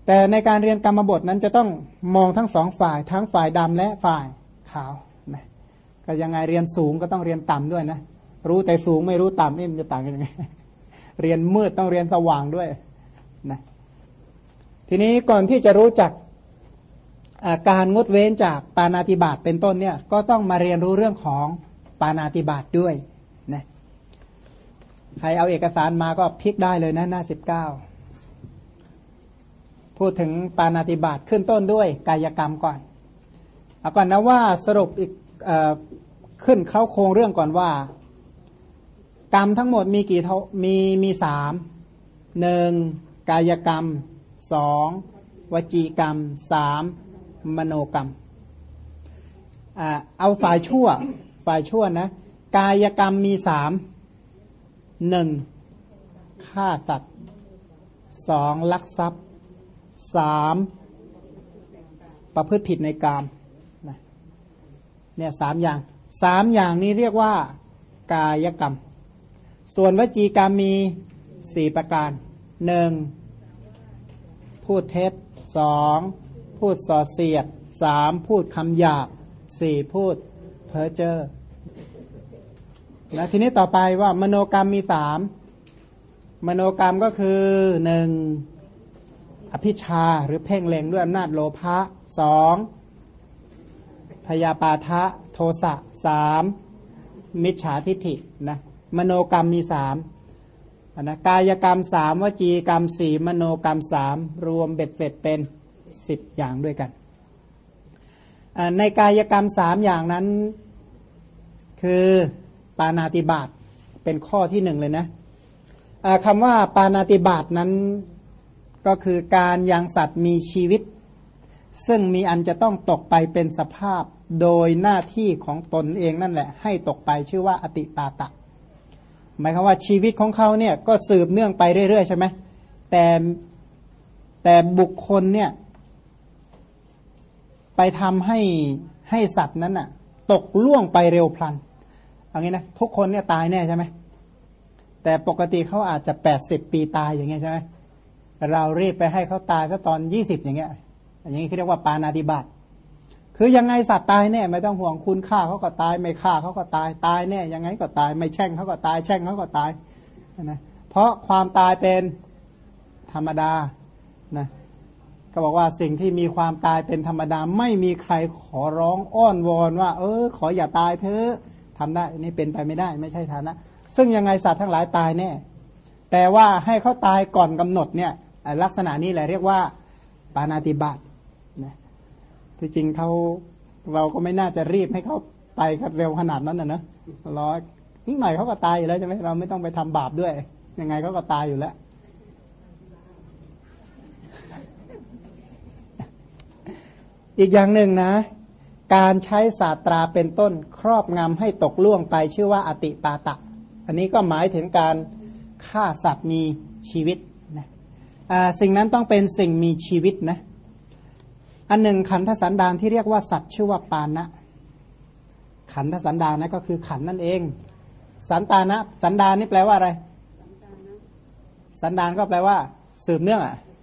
แต่ในการเรียนกรรมบทนั้นจะต้องมองทั้งสองฝ่ายทั้งฝ่ายดำและฝ่ายขาวนะก็ยังไงเรียนสูงก็ต้องเรียนต่ำด้วยนะรู้แต่สูงไม่รู้ต่ำนี่มันจะต่างกันยังไง เรียนมืดต้องเรียนสว่างด้วยนะทีนี้ก่อนที่จะรู้จักการงดเว้นจากปาณาติบาตเป็นต้นเนี่ยก็ต้องมาเรียนรู้เรื่องของปาณาติบาตด้วยนะใครเอาเอกสารมาก็พลิกได้เลยนะหน้า19พูดถึงปาณาติบาตขึ้นต้นด้วยกายกรรมก่อนเอาก่อนนะว่าสรุปอีกขึ้นเข้าโครงเรื่องก่อนว่ากรรมทั้งหมดมีกี่เท่ามี3 1กายกรรม2วจีกรรม3มโนกรรมเอาฝ่ายชั่วนะกายกรรมมี3 1ฆ่าสัตว์2ลักทรัพย์3ประพฤติผิดในกามเนี่ย3 อย่างนี้เรียกว่ากายกรรมส่วนวจีกรรมมี4 ประการ 1. พูดเท็จ 2. พูดส่อเสียด 3. พูดคำหยาบ 4. พูดเพ้อเจ้อแล้วทีนี้ต่อไปว่ามโนกรรมมี3 มโนกรรมก็คือ 1. อภิชาหรือเพ่งเล็งด้วยอำนาจโลภะ 2. พยาปาทะโทสะ 3. มิจฉาทิฏฐินะมโนกรรมมี3นะกายกรรม3วจีกรรม4มโนกรรม3รวมเบ็ดเสร็จเป็น10 อย่างด้วยกันในกายกรรม3 อย่างนั้นคือปาณาติบาตเป็นข้อที่1เลยนะคำว่าปาณาติบาตนั้นก็คือการยังสัตว์มีชีวิตซึ่งมีอันจะต้องตกไปเป็นสภาพโดยหน้าที่ของตนเองนั่นแหละให้ตกไปชื่อว่าอติปาตะหมายความว่าชีวิตของเขาเนี่ยก็สืบเนื่องไปเรื่อยๆใช่ไหมแต่บุคคลเนี่ยไปทำให้สัตว์นั้นน่ะตกล่วงไปเร็วพลันเอางี้นะทุกคนเนี่ยตายแน่ใช่ไหมแต่ปกติเขาอาจจะ80 ปีตายอย่างเงี้ยใช่ไหมเรารีบไปให้เขาตายซะตอน20อย่างเงี้ยอย่างนี้เขาเรียกว่าปาณาติบาตคือยังไงสัตว์ตายแน่ไม่ต้องห่วงคุณฆ่าเขาก็ตายไม่ฆ่าเขาก็ตายแน่ยังไงก็ตายไม่แช่งเขาก็ตายแช่งเขาก็ตายนะเพราะความตายเป็นธรรมดานะก็บอกว่าสิ่งที่มีความตายเป็นธรรมดาไม่มีใครขอร้องอ้อนวอนว่าขออย่าตายเถอะทำได้นี่เป็นไปไม่ได้ไม่ใช่ฐานะซึ่งยังไงสัตว์ทั้งหลายตายแน่แต่ว่าให้เขาตายก่อนกำหนดเนี่ยลักษณะนี้แหละเรียกว่าปาณาติบาตนะที่จริงเราก็ไม่น่าจะรีบให้เขาตายเร็วขนาดนั้นนะรอนิดหน่อยเขาก็ตายอยู่แล้วใช่ไหมเราไม่ต้องไปทำบาปด้วยยังไงเขาก็ตายอยู่แล้วอีกอย่างหนึ่งนะการใช้ศาสตราเป็นต้นครอบงำให้ตกล่วงไปชื่อว่าอติปาตะอันนี้ก็หมายถึงการฆ่าสัตว์มีชีวิตนะสิ่งนั้นต้องเป็นสิ่งมีชีวิตนะอันหนึ่งขันธสันดานที่เรียกว่าสัตว์ชื่อว่าปานะขันธสันดานนะก็คือขันนั่นเองสันตานะสันดานนี่แปลว่าอะไรสันดานก็แปลว่าสืบเนื่อง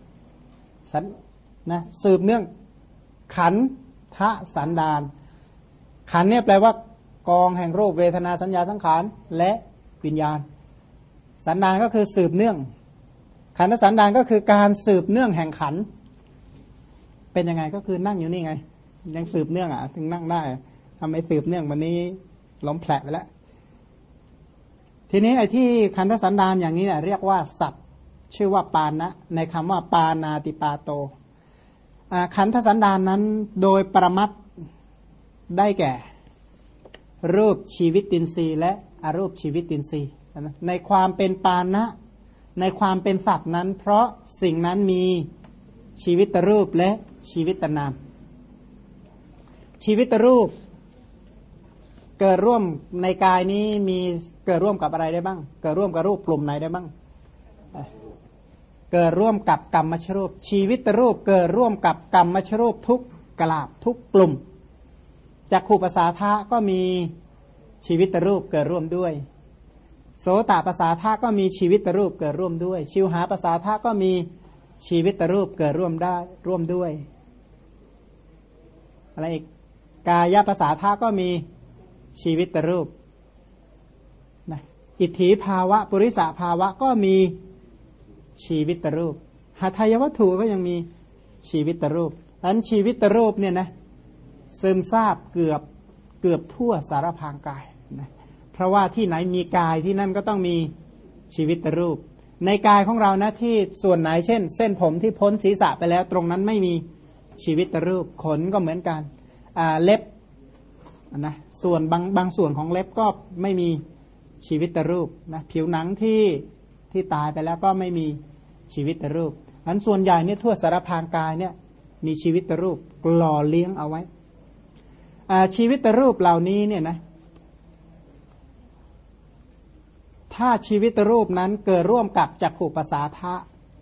นะสืบเนื่องขันธสันดานขันเนี่ยแปลว่ากองแห่งรูปเวทนาสัญญาสังขารและวิญญาณสันดานก็คือสืบเนื่องขันธสันดานก็คือการสืบเนื่องแห่งขันเป็นยังไงก็คือนั่งอยู่นี่ไงยังสืบเนื่องถึงนั่งได้ทำไมสืบเนื่องวันนี้ล้มแผลไปแล้วทีนี้ไอ้ที่ขันธสันดานอย่างนี้เนี่ยเรียกว่าสัตว์ชื่อว่าปานะในคำว่าปานาติปาโตขันธสันดานนั้นโดยปรมัตถ์ได้แก่รูปชีวิตตินทรีย์และอรูปชีวิตตินทรีย์ในความเป็นปานะในความเป็นสัตว์นั้นเพราะสิ่งนั้นมีชีวิตรูปและชีวิตนามชีวิตรูปเกิดร่วมในกายนี้มีเกิดร่วมกับอะไรได้บ้างเกิดร่วมกับรูปกลุ่มไหนได้บ้างเกิดร่วมกับกรรมชรูปชีวิตรูปเกิดร่วมกับกรรมชรูปทุกกลาบทุกกลุ่มจักขุปสาทะก็มีชีวิตรูปเกิดร่วมด้วยโสตปสาทะก็มีชีวิตรูปเกิดร่วมด้วยชิวหาปสาทะก็มีชีวิตรูปเกิดร่วมด้วยอะไรอีกกายภาษาธาก็มีชีวิตรูปนะอิทธิภาวะปุริสภาวะก็มีชีวิตรูปหทัยวัตถุก็ยังมีชีวิตรูปอันชีวิตรูปเนี่ยนะซึมซาบเกือบทั่วสารพางกายนะเพราะว่าที่ไหนมีกายที่นั่นก็ต้องมีชีวิตรูปในกายของเรานะที่ส่วนไหนเช่นเส้นผมที่พ้นศีรษะไปแล้วตรงนั้นไม่มีชีวิตรูปขนก็เหมือนกันเล็บนะส่วนบางส่วนของเล็บก็ไม่มีชีวิตรูปนะผิวหนังที่ตายไปแล้วก็ไม่มีชีวิตรูปอันส่วนใหญ่เนี่ยทั่วสารพางกายเนี่ยมีชีวิตรูปหล่อเลี้ยงเอาไว้ชีวิตรูปเหล่านี้เนี่ยนะถ้าชีวิตรูปนั้นเกิดร่วมกับจักขุปัสสาทะ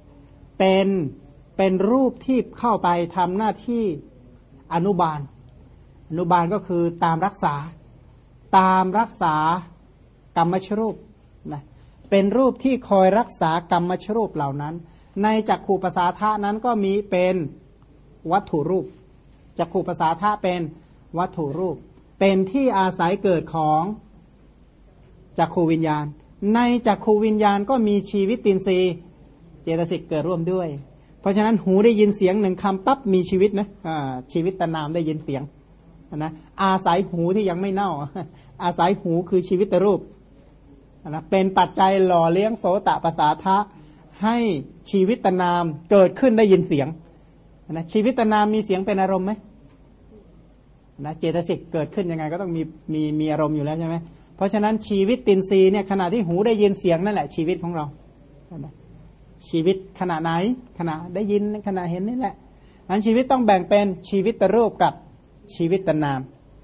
เป็นรูปที่เข้าไปทำหน้าที่อนุบาลก็คือตามรักษากรรมชรูปนะเป็นรูปที่คอยรักษากรรมชรูปเหล่านั้นในจักขุปัสสาทะนั้นก็มีเป็นวัตถุรูปจักขุปัสสาทะเป็นวัตถุรูปเป็นที่อาศัยเกิดของจักขุวิญญาณในจักขุวิญญาณก็มีชีวิตตินทรีย์เจตสิกเกิดร่วมด้วยเพราะฉะนั้นหูได้ยินเสียงหนึ่งคำปั๊บมีชีวิตนะชีวิตตนามได้ยินเสียงนะอาศัยหูที่ยังไม่เน่าอาศัยหูคือชีวิตรูปนะเป็นปัจจัยหล่อเลี้ยงโสตปัสสาทะให้ชีวิตนามเกิดขึ้นได้ยินเสียงนะชีวิตนามมีเสียงเป็นอารมณ์ไหมนะเจตสิกเกิดขึ้นยังไงก็ต้องมีอารมณ์อยู่แล้วใช่ไหมเพราะฉะนั้นชีวิตตินทรีย์เนี่ยขณะที่หูได้ยินเสียงนั่นแหละชีวิตของเราชีวิตขณะไหนขณะได้ยินขณะเห็นนี่แหละอันชีวิตต้องแบ่งเป็นชีวิตรูปกับชีวิตนาม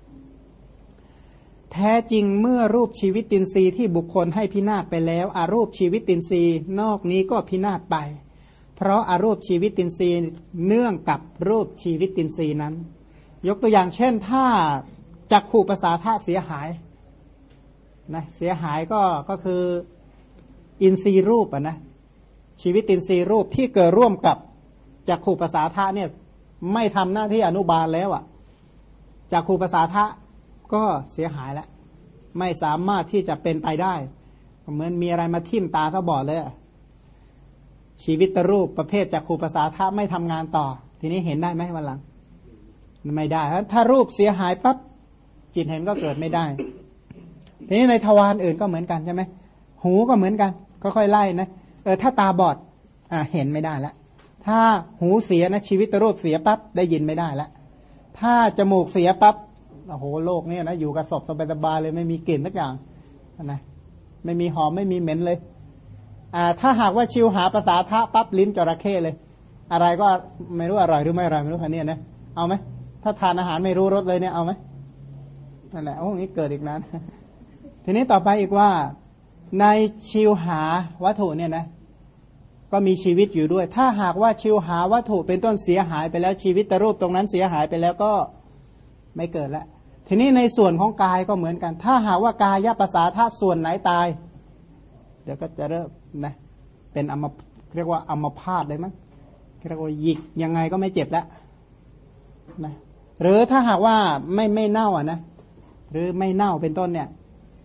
แท้จริงเมื่อรูปชีวิตตินทรีย์ที่บุคคลให้พินาศไปแล้วอารูปชีวิตตินทรีย์นอกนี้ก็พินาศไปเพราะอารูปชีวิตตินทรีย์เนื่องกับรูปชีวิตตินทรีย์นั้นยกตัวอย่างเช่นถ้าจักขุปัสสาทะเสียหายนะเสียหายก็คืออินทรีย์รูปนะชีวิตอินทรีย์รูปที่เกิดร่วมกับจักขุปัสสาทะเนี่ยไม่ทำหน้าที่อนุบาลแล้วจักขุปัสสาทะก็เสียหายแล้วไม่สามารถที่จะเป็นไปได้เหมือนมีอะไรมาทิ่มตาเขาบอดเลยชีวิตรูปประเภทจักขุปัสสาทะไม่ทำงานต่อทีนี้เห็นได้ไหมวันหลังไม่ได้ถ้ารูปเสียหายปั๊บจิตเห็นก็เกิดไม่ได้ทีนี้ในทวารอื่นก็เหมือนกันใช่ไหมหูก็เหมือนกันก็ค่อยไล่นะถ้าตาบอดเห็นไม่ได้แล้วถ้าหูเสียนะชีวิตรูปเสียปั๊บได้ยินไม่ได้แล้วถ้าจมูกเสียปั๊บโอ้โหโลกนี้นะอยู่กับศพสบายๆเลยไม่มีกลิ่นสักอย่างนะไม่มีหอมไม่มีเหม็นเลยถ้าหากว่าชิวหาภาษาทะปั๊บลิ้นจระเข้เลยอะไรก็ไม่รู้อร่อยหรือไม่อร่อยไม่รู้คันนี้นะเอาไหมถ้าทานอาหารไม่รู้รสเลยเนี่ยเอาไหมนั่นแหละโอ้นี้เกิดอีกนานทีนี้ต่อไปอีกว่าในชิวหาวัตถุเนี่ยนะก็มีชีวิตอยู่ด้วยถ้าหากว่าชิวหาวัตถุเป็นต้นเสียหายไปแล้วชีวิตรูปตรงนั้นเสียหายไปแล้วก็ไม่เกิดแล้วทีนี้ในส่วนของกายก็เหมือนกันถ้าหากว่ากายภาษาธาตุส่วนไหนตายเดี๋ยวก็จะเริ่มนะเป็นเรียกว่าอัมพาตเลยมั้งเรียกว่าหยิกยังไงก็ไม่เจ็บแล้วนะหรือถ้าหากว่าไม่เน่านะหรือไม่เน่าเป็นต้นเนี่ย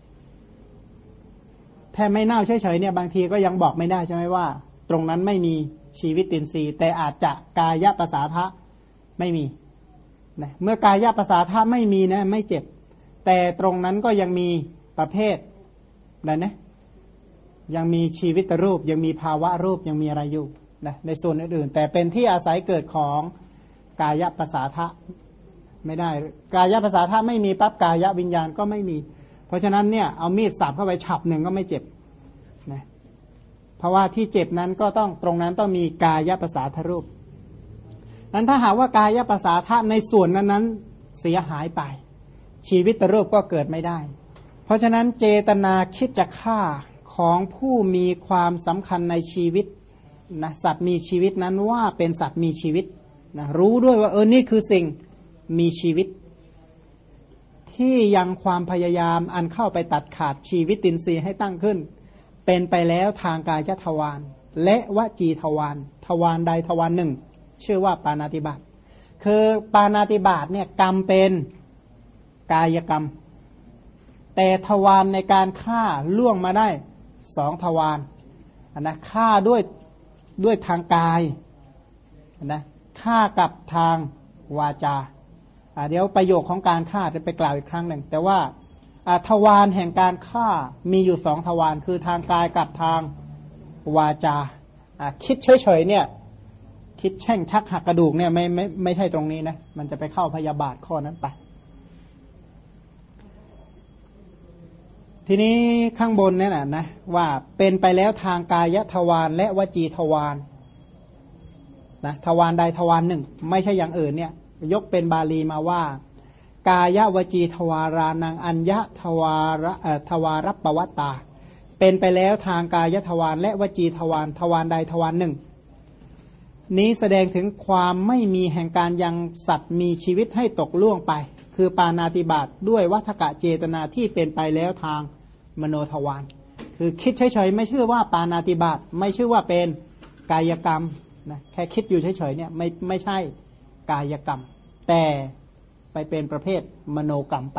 แค่ไม่เน่าเฉยๆเนี่ยบางทีก็ยังบอกไม่ได้ใช่ไหมว่าตรงนั้นไม่มีชีวิตตินทรีย์แต่อาจจะกายภาษาทะไม่มีนะเมื่อกายภาษาทะไม่มีนะไม่เจ็บแต่ตรงนั้นก็ยังมีประเภทอะไรนะยังมีชีวิตรูปยังมีภาวะรูปยังมีอะไรอยู่นะในส่วนอื่นๆแต่เป็นที่อาศัยเกิดของกายภาษาทะไม่ได้กายภาษาทะไม่มีปั๊บกายวิญญาณก็ไม่มีเพราะฉะนั้นเนี่ยเอามีดสับเข้าไปฉับหนึ่งก็ไม่เจ็บนะเพราะว่าที่เจ็บนั้นก็ต้องตรงนั้นต้องมีกายภาษาทรูปนั้นถ้าหากว่ากายภาษาทะในส่วนนั้นเสียหายไปชีวิตรูปก็เกิดไม่ได้เพราะฉะนั้นเจตนาคิดจะฆ่าของผู้มีความสำคัญในชีวิตนะสัตว์มีชีวิตนั้นว่าเป็นสัตว์มีชีวิตนะรู้ด้วยว่านี่คือสิ่งมีชีวิตที่ยังความพยายามอันเข้าไปตัดขาดชีวิตตินทรีย์ให้ตั้งขึ้นเป็นไปแล้วทางกายทวารและวจีทวารทวารใดทวารหนึ่งชื่อว่าปาณาติบาตคือปาณาติบาตเนี่ยกรรมเป็นกายกรรมแต่ทวารในการฆ่าล่วงมาได้2ทวารนะฆ่าด้วยทางกายนะฆ่ากับทางวาจาเดี๋ยวประโยคของการฆ่าจะไปกล่าวอีกครั้งหนึ่งแต่ว่าทวารแห่งการฆ่ามีอยู่2ทวารคือทางกายกับทางวาจาคิดเฉยๆเนี่ยคิดแช่งชักหักกระดูกเนี่ยไม่ใช่ตรงนี้นะมันจะไปเข้าพยาบาทข้อนั้นไปทีนี้ข้างบนเนี่ยนะว่าเป็นไปแล้วทางกายทวารและวจีทวารนะทวารใดทวารหนึ่งไม่ใช่อย่างอื่นเนี่ยยกเป็นบาลีมาว่ากายวจีทวารานังอัญญทวารปวัตตาเป็นไปแล้วทางกายทวารและวจีทวารทวารใดทวารหนึ่งนี้แสดงถึงความไม่มีแห่งการยังสัตว์มีชีวิตให้ตกล่วงไปคือปาณาติบาตด้วยวัฏกะเจตนาที่เป็นไปแล้วทางมโนทวารคือคิดเฉยๆไม่ชื่อว่าปาณาติบาตไม่ชื่อว่าเป็นกายกรรมนะแค่คิดอยู่เฉยๆเนี่ยไม่ใช่กายกรรมแต่ไปเป็นประเภทมโนกรรมไป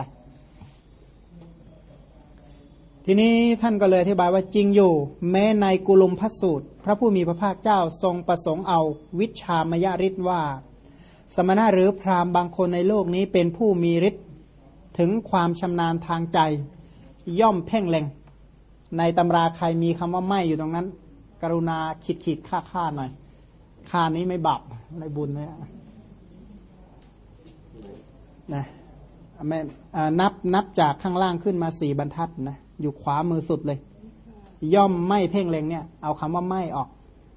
ทีนี้ท่านก็เลยอธิบายว่าจริงอยู่แม้ในกุลุมพสูตรพระผู้มีพระภาคเจ้าทรงประสงค์เอาวิชามยฤทธิ์ว่าสมณะหรือพราหมณ์บางคนในโลกนี้เป็นผู้มีฤทธิ์ถึงความชำนาญทางใจย่อมเพ่งเล็งในตำราใครมีคำว่าไม่อยู่ตรงนั้นกรุณาขีดค่าหน่อยค่านี้ไม่บาปในบุญเลยนะไม่นับจากข้างล่างขึ้นมา4บรรทัดนะอยู่ขวามือสุดเลยย่อมไม่เพ่งเล็งเนี่ยเอาคำว่าไม่ออก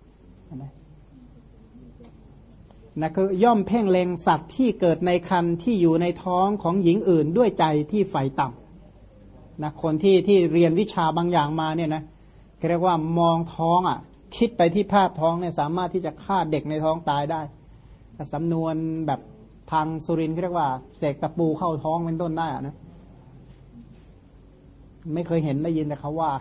นะคือย่อมเพ่งเล็งสัตว์ที่เกิดในครรภ์ที่อยู่ในท้องของหญิงอื่นด้วยใจที่ใฝ่ต่ำนะคนที่เรียนวิชาบางอย่างมาเนี่ยนะเรียกว่ามองท้องคิดไปที่ภาพท้องเนี่ยสามารถที่จะฆ่าเด็กในท้องตายได้สำนวนแบบทางสุรินทร์เรียกว่าเสกตะปูเข้าท้องเป็นต้นได้นะไม่เคยเห็นได้ยินแต่เขาว่า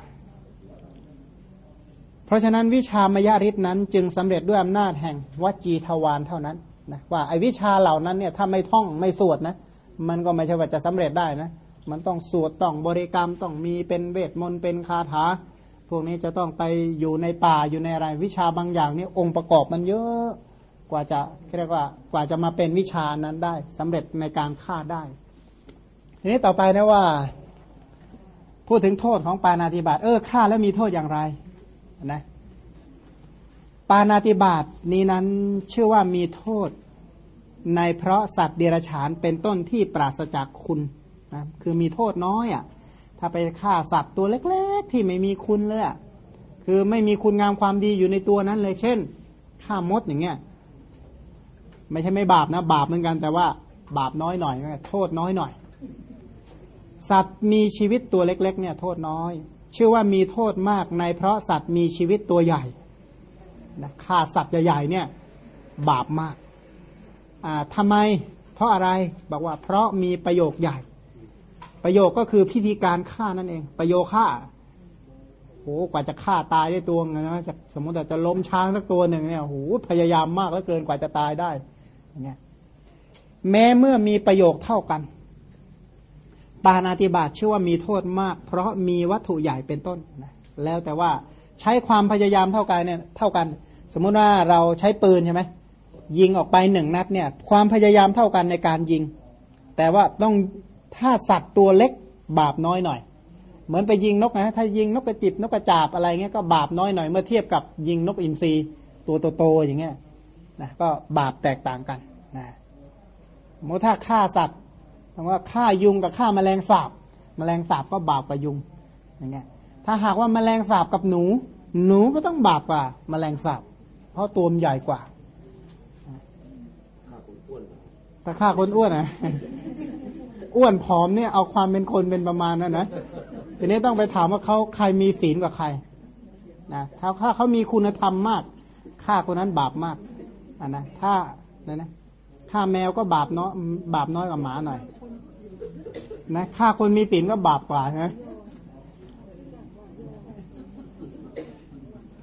เพราะฉะนั้นวิชามยฤทธิ์นั้นจึงสำเร็จด้วยอำนาจแห่งวจีทวารเท่านั้นนะว่าไอ้วิชาเหล่านั้นเนี่ยถ้าไม่ท่องไม่สวดนะมันก็ไม่ใช่ว่าจะสำเร็จได้นะมันต้องสวดต้องบริกรรมต้องมีเป็นเวทมนต์เป็นคาถาพวกนี้จะต้องไปอยู่ในป่าอยู่ในอะไรวิชาบางอย่างนี่องค์ประกอบมันเยอะกว่าจะเรียกว่ากว่าจะมาเป็นวิชานั้นได้สำเร็จในการฆ่าได้ทีนี้ต่อไปนะว่าพูดถึงโทษของปาณาติบาตฆ่าแล้วมีโทษอย่างไรนะปาณาติบาตนี้นั้นชื่อว่ามีโทษในเพราะสัตว์เดรัจฉานเป็นต้นที่ปราศจากคุณนะคือมีโทษน้อยถ้าไปฆ่าสัตว์ตัวเล็กๆที่ไม่มีคุณเลยคือไม่มีคุณงามความดีอยู่ในตัวนั้นเลยเช่นฆ่ามดอย่างเงี้ยไม่ใช่ไม่บาปนะบาปเหมือนกันแต่ว่าบาปน้อยหน่อยโทษน้อยหน่อยสัตว์มีชีวิตตัวเล็กๆเนี่ยโทษน้อยชื่อว่ามีโทษมากในเพราะสัตว์มีชีวิตตัวใหญ่นะฆ่าสัตว์ใหญ่ๆเนี่ยบาปมากทำไมเพราะอะไรบอกว่าเพราะมีประโยคใหญ่ประโยคก็คือพิธีการฆ่านั่นเองประโยคฆ่ากว่าจะฆ่าตายได้ตัวนะสมมติจะล้มช้างสักตัวหนึ่งเนี่ยพยายามมากเหลือเกินกว่าจะตายได้อย่างเงี้ยแม้เมื่อมีประโยคเท่ากันปาณาติบาตชื่อว่ามีโทษมากเพราะมีวัตถุใหญ่เป็นต้นนะแล้วแต่ว่าใช้ความพยายามเท่ากันเนี่ยเท่ากันสมมุติว่าเราใช้ปืนใช่ไหมยิงออกไป1 นัดเนี่ยความพยายามเท่ากันในการยิงแต่ว่าต้องถ้าสัตว์ตัวเล็กบาปน้อยหน่อยเหมือนไปยิงนกนะถ้ายิงนกกระจิบนกกระจาบอะไรเงี้ยก็บาปน้อยหน่อยเมื่อเทียบกับยิงนกอินทรีตัวโตๆอย่างเงี้ยนะก็บาปแตกต่างกันนะสมมติถ้าฆ่าสัตว์สมมติว่าฆ่ายุงกับฆ่าแมลงสาบก็บาปกว่ายุงอย่างเงี้ยถ้าหากว่าแมลงสาบกับหนูก็ต้องบาปกว่าแมลงสาบเพราะตัวมันใหญ่กว่าถ้าฆ่าคนอ้วนนะอ้วนผอมเนี่ยเอาความเป็นคนเป็นประมาณนั้นนะทีนี้ต้องไปถามว่าเขาใครมีศีลกว่าใครนะถ้าเขามีคุณธรรมมากฆ่าคนนั้นบาปมากนะถ้าฆ่าแมวก็บาปน้อยกว่าหมาหน่อยนะฆ่าคนมีศีลก็บาปกว่านะ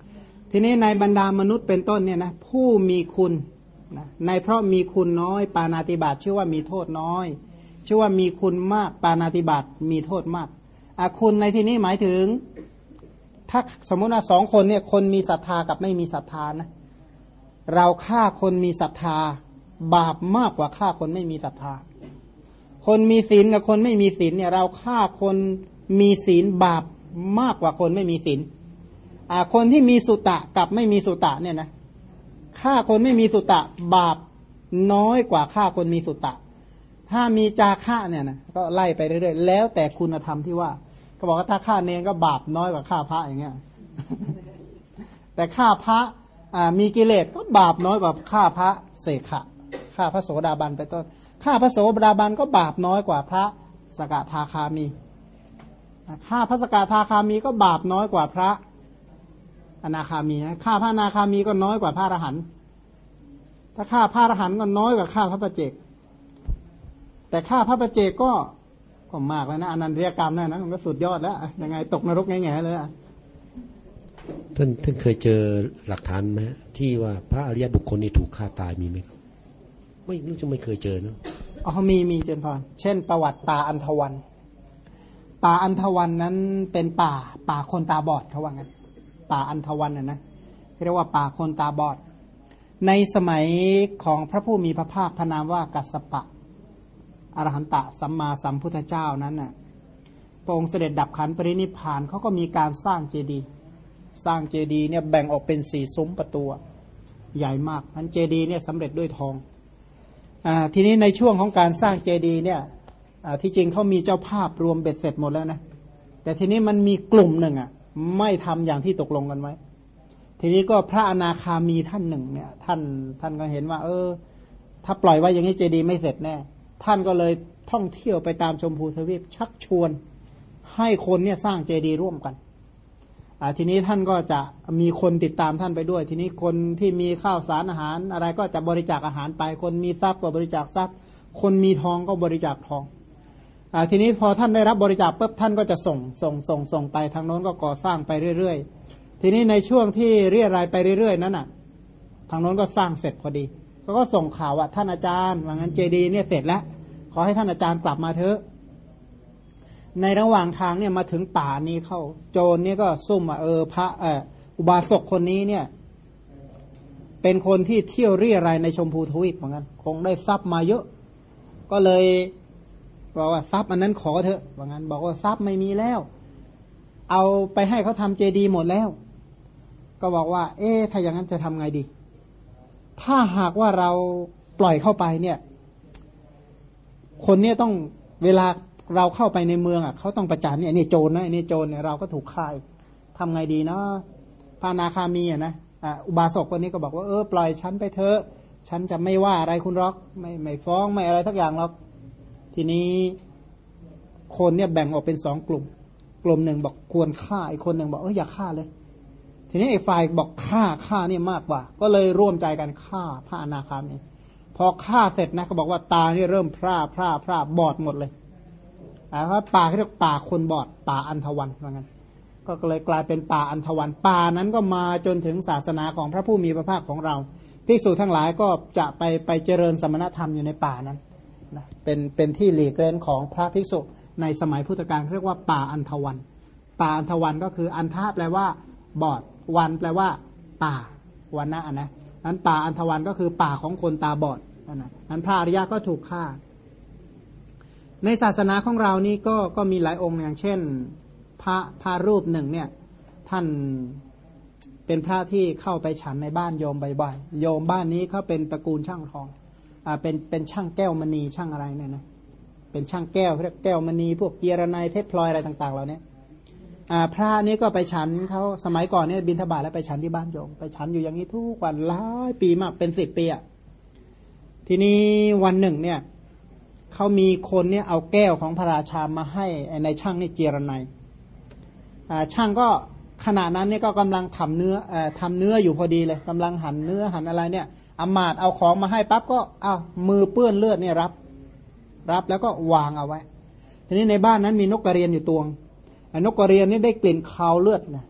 ทีนี้ในบรรดามนุษย์เป็นต้นเนี่ยนะผู้มีคุณนะในเพราะมีคุณน้อยปาณาติบาตชื่อว่ามีโทษน้อยชื่อว่ามีคุณมากปาณาติบาตมีโทษมากคุณในที่นี้หมายถึงถ้าสมมติว่าสองคนเนี่ยคนมีศรัทธากับไม่มีศรัทธานะเราฆ่าคนมีศรัทธาบาปมากกว่าฆ่าคนไม่มีศรัทธาคนมีศีลกับคนไม่มีศีลเนี่ยเราฆ่าคนมีศีลบาปมากกว่าคนไม่มีศีลคนที่มีสุตะกับไม่มีสุตะเนี่ยนะฆ่าคนไม่มีสุตะบาปน้อยกว่าฆ่าคนมีสุตะถ้ามีจาคะเนี่ยนะก็ไล่ไปเรื่อยๆแล้วแต่คุณธรรมที่ว่าก็บอกว่าถ้าฆ่าเนรก็บาปน้อยกว่าฆ่าพระอย่างเงี้ยแต่ฆ่าพระมีกิเลสก็บาปน้อยกว่าฆ่าพระเสขะฆ่าพระโสดาบันไปต้นฆ่าพระโสดาบันก็บาปน้อยกว่าพระสกทาคามีฆ่าพระสกทาคามีก็บาปน้อยกว่าพระอนาคามีฆ่าพระอนาคามีก็น้อยกว่าพระอรหันต์ถ้าฆ่าพระอรหันต์ก็น้อยกว่าฆ่าพระปัจเจกแต่ฆ่าพระปัจเจกก็มากแล้วนะอนันตริยกรรมนั่นนะมันก็สุดยอดแล้วยังไงตกนรกแง่ๆเลยท่านเคยเจอหลักฐานไหมที่ว่าพระอริยบุคคลนี่ถูกฆ่าตายมีไหมครับไม่รู้จะไม่เคยเจอเนาะมีเจนพรเช่นประวัติป่าอันธวันป่าอันธวันนั้นเป็นป่าคนตาบอดเขาว่างั้นป่าอันธวันนะเรียกว่าป่าคนตาบอดในสมัยของพระผู้มีพระภาคพระนามว่ากัสสปะอรหันตะสัมมาสัมพุทธเจ้านั้นน่ะพระองค์เสด็จดับขันธ์ปรินิพพานเขาก็มีการสร้างเจดีย์เนี่ยแบ่งออกเป็น4ซุ้มประตูใหญ่มากนั้นเจดีย์เนี่ยสำเร็จด้วยทองทีนี้ในช่วงของการสร้างเจดีย์เนี่ยที่จริงเขามีเจ้าภาพรวมเบ็ดเสร็จหมดแล้วนะแต่ทีนี้มันมีกลุ่มหนึ่งไม่ทำอย่างที่ตกลงกันไว้ทีนี้ก็พระอนาคามีท่านหนึ่งเนี่ยท่านก็เห็นว่าถ้าปล่อยไว้อย่างนี้เจดีย์ไม่เสร็จแน่ท่านก็เลยท่องเที่ยวไปตามชมพูทวีปชักชวนให้คนเนี่ยสร้างเจดีย์ร่วมกันทีนี้ท่านก็จะมีคนติดตามท่านไปด้วยทีนี้คนที่มีข้าวสารอาหารอะไรก็จะบริจาคอาหารไปคนมีทรัพย์ก็บริจาคทรัพย์คนมีทองก็บริจาคทองทีนี้พอท่านได้รับบริจาคปุ๊บท่านก็จะส่งไปทางโน้นก็ก่อสร้างไปเรื่อยๆทีนี้ในช่วงที่เรียรายไปเรื่อยๆนั้นทางโน้นก็สร้างเสร็จพอดีก็ส่งข่าวว่าท่านอาจารย์ว่างั้นเจดีย์เนี่ยเสร็จแล้วขอให้ท่านอาจารย์กลับมาเถอะในระหว่างทางเนี่ยมาถึงป่านี้เข้าโจรเนี่ยก็ซุ่มพระอุบาสกคนนี้เนี่ยเป็นคนที่เที่ยวเรี่ยรายในชมพูทวีปเหมือนกันคงได้ทรัพย์มาเยอะก็เลยบอกว่าทรัพย์อันนั้นขอเถอะว่างั้นบอกว่าทรัพย์ไม่มีแล้วเอาไปให้เขาทำเจดีย์หมดแล้วก็บอกว่าถ้าอย่างนั้นจะทำไงดีถ้าหากว่าเราปล่อยเข้าไปเนี่ยคนเนี่ยต้องเวลาเราเข้าไปในเมืองเขาต้องประจานเนี่ยนี่โจรนะนี่โจรเนี่ยเราก็ถูกฆ่าทำไงดีเนาะพระอนาคามีนะอุบาสกคนนี้ก็บอกว่าปล่อยฉันไปเถอะฉันจะไม่ว่าอะไรคุณหรอกไม่ฟ้องไม่อะไรทักอย่างหรอกทีนี้คนเนี่ยแบ่งออกเป็น2 กลุ่มหนึ่งบอกควรฆ่าอีกคนหนึ่งบอกอย่าฆ่าเลยทีนี้ไอ้ฝ่ายบอกฆ่าเนี่ยมากกว่าก็เลยร่วมใจกันฆ่าพระอนาคามีพอฆ่าเสร็จนะเขาบอกว่าตาเนี่ยเริ่มพร่าบอดหมดเลยเพราะป่าเขาเรียกป่าคนบอดป่าอันธวันว่างั้นก็เลยกลายเป็นป่าอันธวันป่านั้นก็มาจนถึงศาสนาของพระผู้มีพระภาคของเราภิกษุทั้งหลายก็จะไปเจริญสมณธรรมอยู่ในป่านั้นนะเป็นที่หลีกเล่นของพระภิกษุในสมัยพุทธกาลเรียกว่าป่าอันธวันป่าอันธวันก็คืออันธะแปลว่าบอดวันแปลว่าป่าวันนะนะนั้นป่าอันธวันก็คือป่าของคนตาบอดนั้นพระอริยะก็ถูกฆ่าในศาสนาของเรานี่ก็มีหลายองค์อย่างเช่นพระรูปหนึ่งเนี่ยท่านเป็นพระที่เข้าไปฉันในบ้านโยมบ่อยๆโยมบ้านนี้เขาเป็นตระกูลช่างทองเป็นช่างแก้วมณีช่างอะไรเนี่ยนะเป็นช่างแก้วเรียกแก้วมณีพวกเกียรนัยเพชรพลอยอะไรต่างๆเหล่านี้พระนี้ก็ไปฉันเขาสมัยก่อนเนี่ยบิณฑบาตแล้วไปฉันที่บ้านโยมไปฉันอยู่อย่างนี้ทุกวันหลายปีมากเป็น10 ปีทีนี้วันหนึ่งเนี่ยเขามีคนเนี่ยเอาแก้วของพระราชามาให้ในช่างนี่เจรนัยช่างก็ขณะนั้นเนี่ยก็กำลังทำเนื้ออยู่พอดีเลยกำลังหั่นเนื้อหั่นอะไรเนี่ยอำมาตย์เอาของมาให้ปั๊บก็มือเปื้อนเลือดเนี่ยรับแล้วก็วางเอาไว้ทีนี้ในบ้านนั้นมีนกกระเรียนอยู่ตัว นกกระเรียนนี่ได้กลิ่นคาวเลือดนะ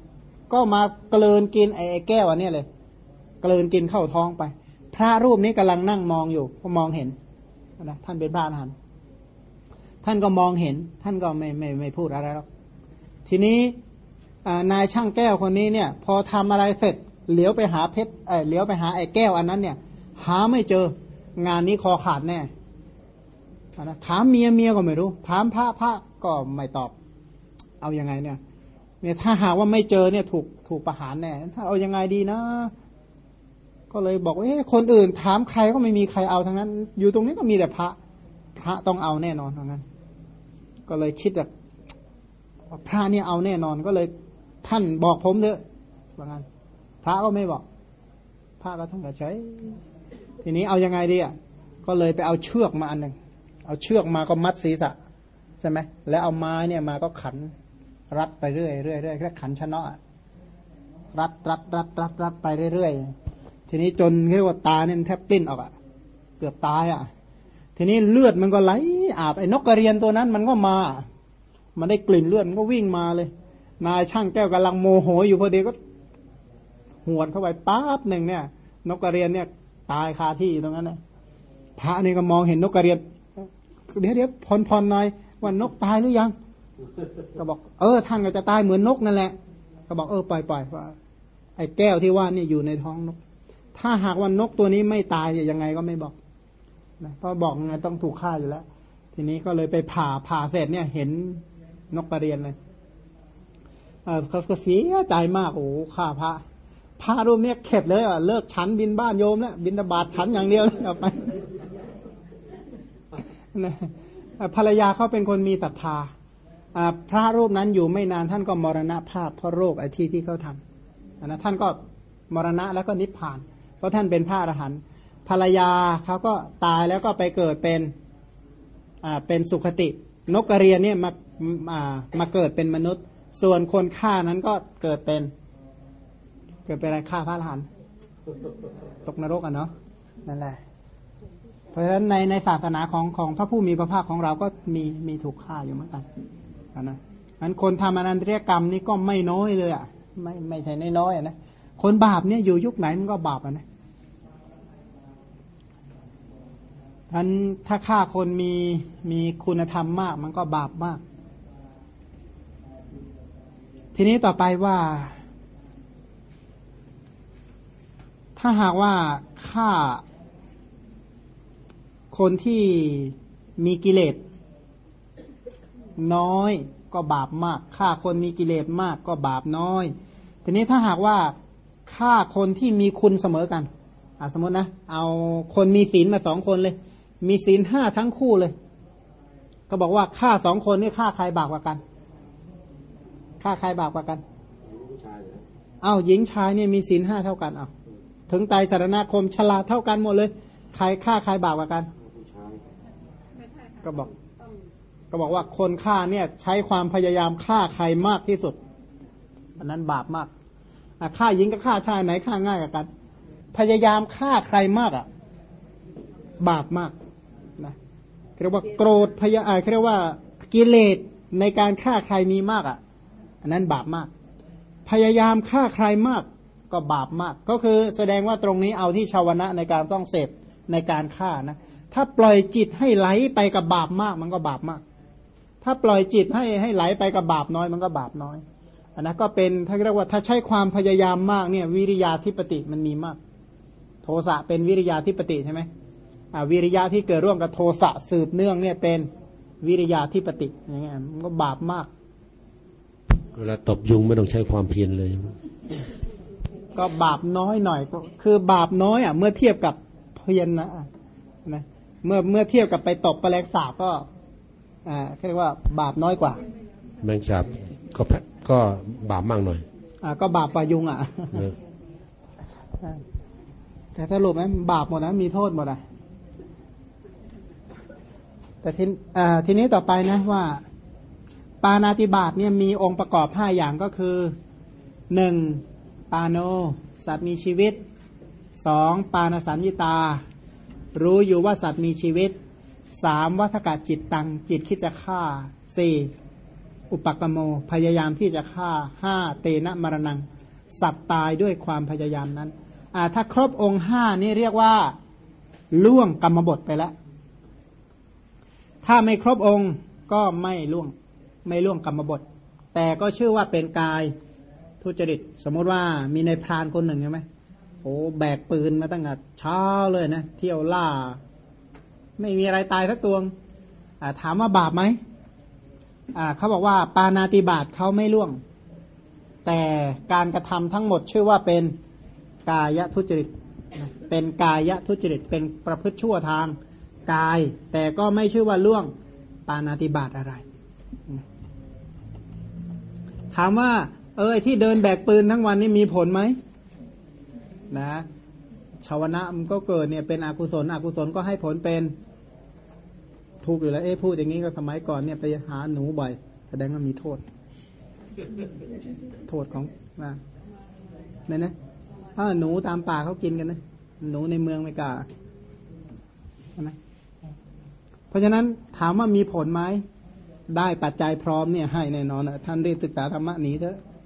ก็มากลืนกินไอ้แก้วอันนี้เลยกลืนกินเข้าท้องไปพระรูปนี้กำลังนั่งมองอยู่ก็มองเห็นนะท่านเป็นพระอรหันต์ท่านก็มองเห็นท่านก็ไม่พูดอะไรหรอกทีนี้นายช่างแก้วคนนี้เนี่ยพอทำอะไรเสร็จเหลียวไปหาเพชรเหลียวไปหาไอ้แก้วอันนั้นเนี่ยหาไม่เจองานนี้คอขาดแน่นะถามเมียก็ไม่รู้ถามพระก็ไม่ตอบเอายังไงเนี่ยถ้าหากว่าไม่เจอเนี่ยถูกประหารแน่ถ้าเอายังไงดีนะก็เลยบอกว่าคนอื่นถามใครก็ไม่มีใครเอาทั้งนั้นอยู่ตรงนี้ก็มีแต่พระต้องเอาแน่นอนทั้งนั้นก็เลยคิดแบบพระเนี่ยเอาแน่นอนก็เลยท่านบอกผมเถอะว่างั้นพระก็ไม่บอกพระก็ท่านก็ใช้ทีนี้เอายังไงดีก็เลยไปเอาเชือกมาอันหนึ่งเอาเชือกมาก็มัดศีรษะใช่ไหมแล้วเอาไม้เนี่ยมาก็ขันรัดไปเรื่อยแค่ขันชนะรัดไปเรื่อยทีนี้จนเรียกว่าตาเนี่ยแทบปลิ้นออกเกือบตายทีนี้เลือดมันก็ไหลอาบไอ้นกกระเรียนตัวนั้นมันก็มามันได้กลิ่นเลือดมันก็วิ่งมาเลยนายช่างแก้วกำลังโมโหอยู่พอดีก็หวนเข้าไปปั๊บหนึ่งเนี่ยนกกระเรียนเนี่ยตายคาที่ตรงนั้นนะพระนี่ก็มองเห็นนกกระเรียนเดี๋ยวพรหน่อยว่านกตายหรือยังก็บอกท่านก็จะตายเหมือนนกนั่นแหละก็บอกปล่อยว่าไอ้แก้วที่ว่านี่อยู่ในท้องนกถ้าหากว่านกตัวนี้ไม่ตายยังไงก็ไม่บอกนะเพราะบอกไงต้องถูกฆ่าอยู่แล้วทีนี้ก็เลยไปผ่าเสร็จเนี่ยเห็นนกกระเรียนเลยเขาเสียใจมากโอ้ฆ่าพระรูปเนี่ยเข็ดเลยเลิกฉันบินบ้านโยมแล้วบินบาตฉันอย่างเดียวเลยเอาไปภรรยาเขาเป็นคนมีศรัทธาพระรูปนั้นอยู่ไม่นานท่านก็มรณภาพเพราะโรคไอ้ที่เขาทำนะท่านก็มรณะแล้วก็นิพพานเพราะท่านเป็นพระอรหันต์ภรรยาเขาก็ตายแล้วก็ไปเกิดเป็นสุคตินกกระเรียนเนี่ยมาเกิดเป็นมนุษย์ส่วนคนฆ่านั้นก็เกิดเป็นอะไรฆ่าพระอรหันต์ตกนรกเนาะนั่นแหละเพราะฉะนั้นในศาสนาของพระผู้มีพระภาคของเราก็มีถูกฆ่าอยู่เหมือนกันนะงั้นคนทำอนันตริยกรรมนี่ก็ไม่น้อยเลยไม่ใช่น้อยนะคนบาปเนี่ยอยู่ยุคไหนมันก็บาปนะท่านถ้าฆ่าคนมีคุณธรรมมากมันก็บาปมากทีนี้ต่อไปว่าถ้าหากว่าฆ่าคนที่มีกิเลสน้อยก็บาปมากฆ่าคนมีกิเลสมากก็บาปน้อยทีนี้ถ้าหากว่าฆ่าคนที่มีคุณเสมอกันสมมตินะเอาคนมีศีลมา2 คนเลยมีศีล5ทั้งคู่เลยก็บอกว่าฆ่า2 คนนี่ฆ่าใครบาปกว่ากันฆ่าใครบาปกว่ากันหญิงชายเนี่ยมีศีล5เท่ากันถึงไตรสรณคมฉลาดเท่ากันหมดเลยใครฆ่าใครบาปกว่ากันก็บอกว่าคนฆ่าเนี่ยใช้ความพยายามฆ่าใครมากที่สุดอันนั้นบาปมากฆ่าหญิงกับฆ่าชายไหนฆ่าง่ายกว่ากันพยายามฆ่าใครมากบาปมากนะเรียกว่าโกรธเรียกว่ากิเลสในการฆ่าใครมีมากอันนั้นบาปมากพยายามฆ่าใครมากก็บาปมากก็คือแสดงว่าตรงนี้เอาที่ชาวนะในการซ่องเสพในการฆ่านะถ้าปล่อยจิตให้ไหลไปกับบาปมากมันก็บาปมากถ้าปล่อยจิตให้ไหลไปกับบาปน้อยมันก็บาปน้อยอันนั้นก็เป็นถ้าเรียกว่าถ้าใช้ความพยายามมากเนี่ยวิริยาธิปติมันมีมากโทสะเป็นวิริยาธิปติใช่ไหมวิริยะที่เกิดร่วมกับโทสะสืบเนื่องเนี่ยเป็นวิริยาธิปติอย่างเงี้ยมันก็บาปมากเวลาตบยุงไม่ต้องใช้ความเพียรเลยก็บาปน้อยหน่อยก็คือบาปน้อยเมื่อเทียบกับเพียรนะเมื่อเทียบกับไปตบแมลงสาบก็เรียกว่าบาปน้อยกว่าแมลงสาบก็บาปมากหน่อยก็บาปกว่ายุงแต่สรุปไหมบาปหมดนะมีโทษหมดแต่ทีนี้ต่อไปนะว่าปาณาติบาตเนี่ยมีองค์ประกอบ5อย่างก็คือ1ปาโนสัตว์มีชีวิต2ปาณสัญญิตารู้อยู่ว่าสัตว์มีชีวิต3วัฏกะจิตตังจิตคิดจะฆ่า4อุปกมโมพยายามที่จะฆ่า5เตนะมรณังสัตว์ตายด้วยความพยายามนั้นถ้าครบองค์ห้านี่เรียกว่าล่วงกรรมบทไปแล้วถ้าไม่ครบองค์ก็ไม่ล่วงกรรมบทแต่ก็ชื่อว่าเป็นกายทุจริตสมมติว่ามีในพรานคนหนึ่งใช่ไหมโอ้แบกปืนมาตั้งแต่เช้าเลยนะเที่ยวล่าไม่มีอะไรตายสักตัวถามว่าบาปไหมเขาบอกว่าปาณาติบาตเขาไม่ล่วงแต่การกระทำทั้งหมดชื่อว่าเป็นกายทุจริตเป็นกายทุจริตเป็นประพฤติชั่วทางกายแต่ก็ไม่ชื่อว่าล่วงปาณาติบาตอะไรถามว่าที่เดินแบกปืนทั้งวันนี่มีผลไหมนะชาวนะมันก็เกิดเนี่ยเป็นอกุศลก็ให้ผลเป็นถูกอยู่แล้วพูดอย่างนี้ก็สมัยก่อนเนี่ยไปหาหนูบ่อยแสดงว่ามีโทษของเนี่ยนะหนูตามป่าเขากินกันนะหนูในเมืองไม่กล้าใช่ไหมเพราะฉะนั้นถามว่ามีผลไหมได้ปัจจัยพร้อมเนี่ยให้แน่นอนท่านรีบศึกษาธรรมะนี้เถอะ